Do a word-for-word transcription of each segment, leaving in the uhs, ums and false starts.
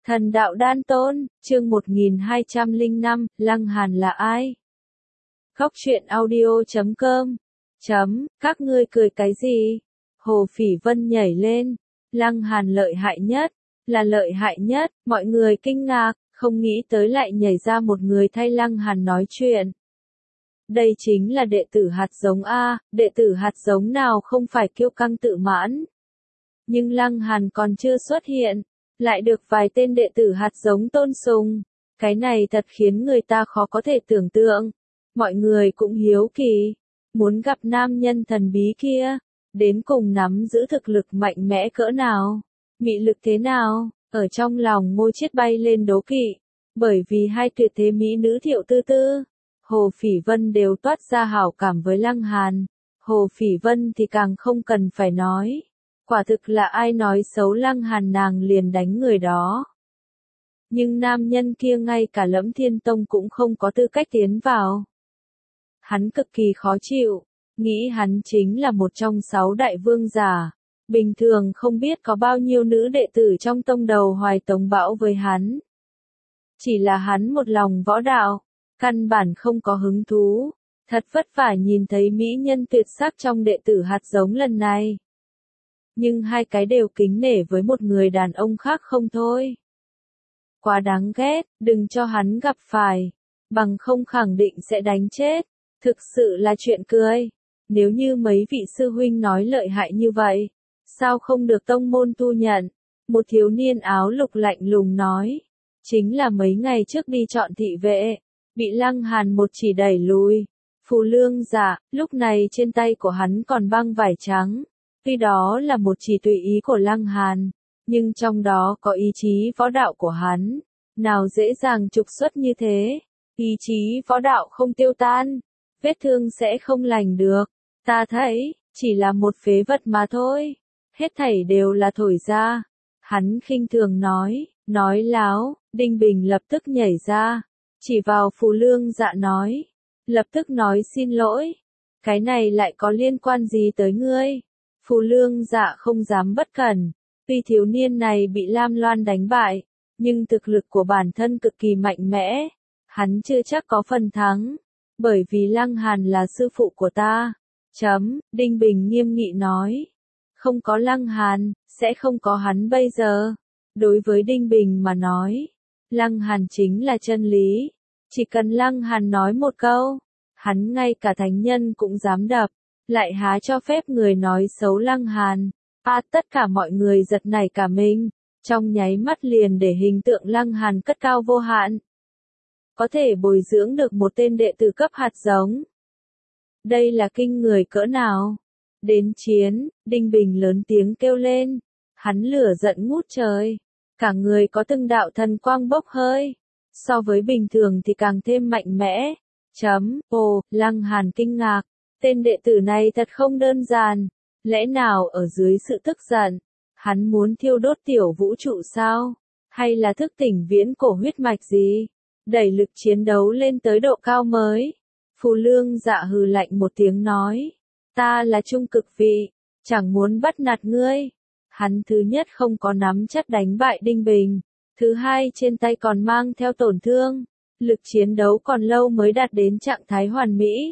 Thần đạo đan tôn, chương một nghìn hai trăm lẻ năm, Lăng Hàn là ai? Góc truyện audio chấm com. Chấm, các ngươi cười cái gì? Hồ Phỉ Vân nhảy lên. Lăng Hàn lợi hại nhất, là lợi hại nhất, mọi người kinh ngạc, không nghĩ tới lại nhảy ra một người thay Lăng Hàn nói chuyện. Đây chính là đệ tử hạt giống A, đệ tử hạt giống nào không phải kiêu căng tự mãn. Nhưng Lăng Hàn còn chưa xuất hiện, lại được vài tên đệ tử hạt giống tôn sùng. Cái này thật khiến người ta khó có thể tưởng tượng. Mọi người cũng hiếu kỳ, muốn gặp nam nhân thần bí kia, đến cùng nắm giữ thực lực mạnh mẽ cỡ nào, mị lực thế nào, ở trong lòng Ngô Chiết bay lên đố kỵ, bởi vì hai tuyệt thế mỹ nữ Thiệu Tư Tư, Hồ Phỉ Vân đều toát ra hảo cảm với Lăng Hàn, Hồ Phỉ Vân thì càng không cần phải nói. Quả thực là ai nói xấu Lăng Hàn nàng liền đánh người đó. Nhưng nam nhân kia ngay cả Lẫm Thiên Tông cũng không có tư cách tiến vào. Hắn cực kỳ khó chịu, nghĩ hắn chính là một trong sáu đại vương giả. Bình thường không biết có bao nhiêu nữ đệ tử trong tông đầu hoài tống bão với hắn. Chỉ là hắn một lòng võ đạo, căn bản không có hứng thú. Thật vất vả nhìn thấy mỹ nhân tuyệt sắc trong đệ tử hạt giống lần này. Nhưng hai cái đều kính nể với một người đàn ông khác không thôi. Quá đáng ghét, đừng cho hắn gặp phải, bằng không khẳng định sẽ đánh chết. Thực sự là chuyện cười. Nếu như mấy vị sư huynh nói lợi hại như vậy, sao không được tông môn thu nhận? Một thiếu niên áo lục lạnh lùng nói. Chính là mấy ngày trước đi chọn thị vệ, bị Lăng Hàn một chỉ đẩy lùi. Phù Lương Dạ, lúc này trên tay của hắn còn băng vải trắng. Tuy đó là một chỉ tùy ý của Lăng Hàn, nhưng trong đó có ý chí võ đạo của hắn. Nào dễ dàng trục xuất như thế, ý chí võ đạo không tiêu tan, vết thương sẽ không lành được. Ta thấy, chỉ là một phế vật mà thôi, hết thảy đều là thổi ra. Hắn khinh thường nói, nói láo, Đinh Bình lập tức nhảy ra, chỉ vào Phù Lương Dạ nói, lập tức nói xin lỗi, cái này lại có liên quan gì tới ngươi? Phù Lương Dạ không dám bất cẩn, tuy thiếu niên này bị Lam Loan đánh bại, nhưng thực lực của bản thân cực kỳ mạnh mẽ, hắn chưa chắc có phần thắng, bởi vì Lăng Hàn là sư phụ của ta. Chấm, Đinh Bình nghiêm nghị nói, không có Lăng Hàn, sẽ không có hắn bây giờ. Đối với Đinh Bình mà nói, Lăng Hàn chính là chân lý, chỉ cần Lăng Hàn nói một câu, hắn ngay cả thánh nhân cũng dám đập. Lại há cho phép người nói xấu Lăng Hàn. À, tất cả mọi người giật nảy cả mình, trong nháy mắt liền để hình tượng Lăng Hàn cất cao vô hạn. Có thể bồi dưỡng được một tên đệ tử cấp hạt giống. Đây là kinh người cỡ nào? Đến chiến, Đinh Bình lớn tiếng kêu lên. Hắn lửa giận ngút trời. Cả người có từng đạo thần quang bốc hơi. So với bình thường thì càng thêm mạnh mẽ. Chấm, ồ, Lăng Hàn kinh ngạc. Tên đệ tử này thật không đơn giản, lẽ nào ở dưới sự tức giận, hắn muốn thiêu đốt tiểu vũ trụ sao? Hay là thức tỉnh viễn cổ huyết mạch gì? Đẩy lực chiến đấu lên tới độ cao mới. Phù Lương Dạ hừ lạnh một tiếng nói, ta là trung cực vị, chẳng muốn bắt nạt ngươi. Hắn thứ nhất không có nắm chắc đánh bại Đinh Bình, thứ hai trên tay còn mang theo tổn thương, lực chiến đấu còn lâu mới đạt đến trạng thái hoàn mỹ.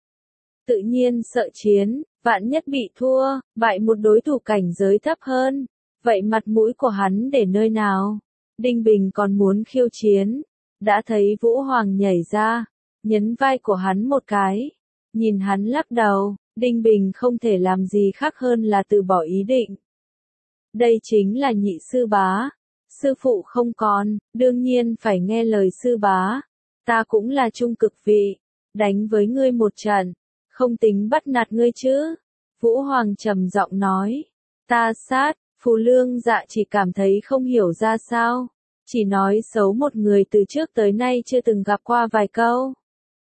Tự nhiên sợ chiến, vạn nhất bị thua, bại một đối thủ cảnh giới thấp hơn, vậy mặt mũi của hắn để nơi nào? Đinh Bình còn muốn khiêu chiến, đã thấy Vũ Hoàng nhảy ra, nhấn vai của hắn một cái, nhìn hắn lắc đầu, Đinh Bình không thể làm gì khác hơn là từ bỏ ý định. Đây chính là nhị sư bá, sư phụ không còn, đương nhiên phải nghe lời sư bá, ta cũng là trung cực vị, đánh với ngươi một trận. Không tính bắt nạt ngươi chứ? Vũ Hoàng trầm giọng nói. Ta sát, Phù Lương Dạ chỉ cảm thấy không hiểu ra sao. Chỉ nói xấu một người từ trước tới nay chưa từng gặp qua vài câu.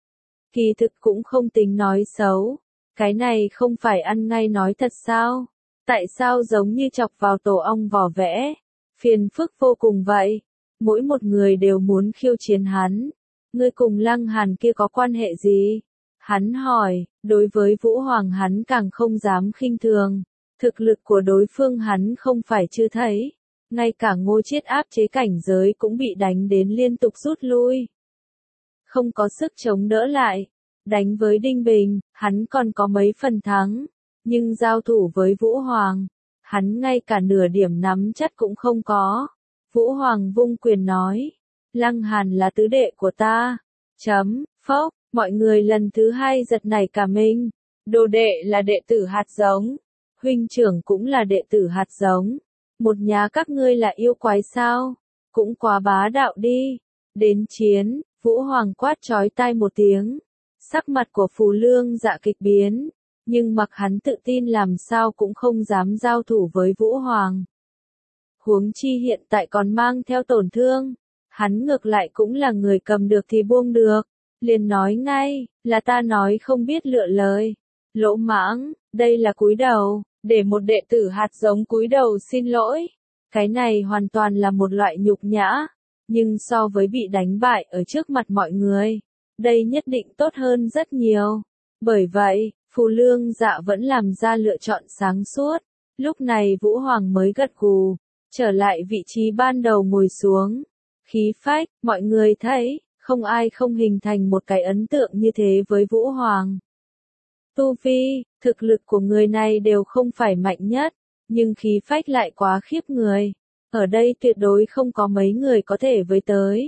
Kỳ thực cũng không tính nói xấu. Cái này không phải ăn ngay nói thật sao? Tại sao giống như chọc vào tổ ong vỏ vẽ? Phiền phức vô cùng vậy. Mỗi một người đều muốn khiêu chiến hắn. Ngươi cùng Lăng Hàn kia có quan hệ gì? Hắn hỏi, đối với Vũ Hoàng hắn càng không dám khinh thường, thực lực của đối phương hắn không phải chưa thấy, ngay cả Ngô Chiết áp chế cảnh giới cũng bị đánh đến liên tục rút lui. Không có sức chống đỡ lại. Đánh với Đinh Bình, hắn còn có mấy phần thắng, nhưng giao thủ với Vũ Hoàng, hắn ngay cả nửa điểm nắm chắc cũng không có. Vũ Hoàng vung quyền nói, Lăng Hàn là tứ đệ của ta. Chấm, phốc, mọi người lần thứ hai giật nảy cả mình. Đồ đệ là đệ tử hạt giống, huynh trưởng cũng là đệ tử hạt giống. Một nhà các ngươi là yêu quái sao? Cũng quá bá đạo đi. Đến chiến, Vũ Hoàng quát chói tai một tiếng. Sắc mặt của Phù Lương Dạ kịch biến, nhưng mặc hắn tự tin làm sao cũng không dám giao thủ với Vũ Hoàng. Huống chi hiện tại còn mang theo tổn thương, hắn ngược lại cũng là người cầm được thì buông được, liền nói ngay, là ta nói không biết lựa lời. Lỗ mãng, đây là cúi đầu, để một đệ tử hạt giống cúi đầu xin lỗi. Cái này hoàn toàn là một loại nhục nhã, nhưng so với bị đánh bại ở trước mặt mọi người, đây nhất định tốt hơn rất nhiều. Bởi vậy, Phù Lương Dạ vẫn làm ra lựa chọn sáng suốt. Lúc này Vũ Hoàng mới gật gù, trở lại vị trí ban đầu ngồi xuống. Khí phách, mọi người thấy, không ai không hình thành một cái ấn tượng như thế với Vũ Hoàng. Tu vi, thực lực của người này đều không phải mạnh nhất, nhưng khí phách lại quá khiếp người. Ở đây tuyệt đối không có mấy người có thể với tới.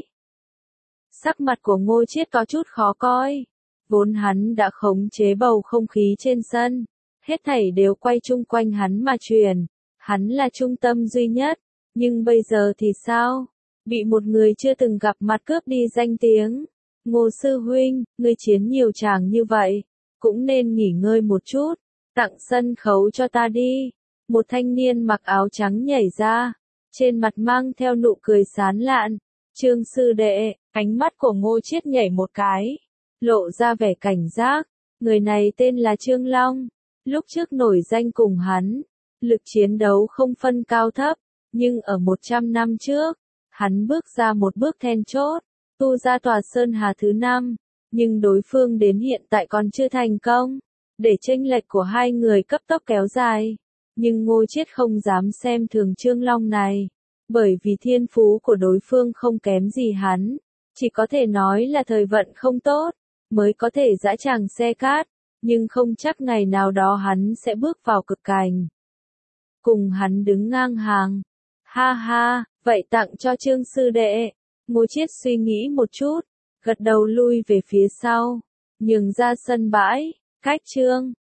Sắc mặt của Ngô Chiết có chút khó coi. Vốn hắn đã khống chế bầu không khí trên sân. Hết thảy đều quay chung quanh hắn mà truyền. Hắn là trung tâm duy nhất. Nhưng bây giờ thì sao? Bị một người chưa từng gặp mặt cướp đi danh tiếng. Ngô sư huynh, ngươi chiến nhiều tràng như vậy, cũng nên nghỉ ngơi một chút. Tặng sân khấu cho ta đi. Một thanh niên mặc áo trắng nhảy ra. Trên mặt mang theo nụ cười sán lạn. Trương sư đệ, ánh mắt của Ngô Chiết nhảy một cái, lộ ra vẻ cảnh giác. Người này tên là Trương Long, lúc trước nổi danh cùng hắn, lực chiến đấu không phân cao thấp, nhưng ở một trăm năm trước, hắn bước ra một bước then chốt, tu ra tòa Sơn Hà thứ năm, nhưng đối phương đến hiện tại còn chưa thành công, để chênh lệch của hai người cấp tốc kéo dài. Nhưng Ngô Chiết không dám xem thường Trương Long này, bởi vì thiên phú của đối phương không kém gì hắn, chỉ có thể nói là thời vận không tốt, mới có thể dã tràng xe cát, nhưng không chắc ngày nào đó hắn sẽ bước vào cực cảnh. Cùng hắn đứng ngang hàng. Ha ha, vậy tặng cho Trương sư đệ. Ngô Chiết suy nghĩ một chút, gật đầu lui về phía sau, nhường ra sân bãi, cách Trương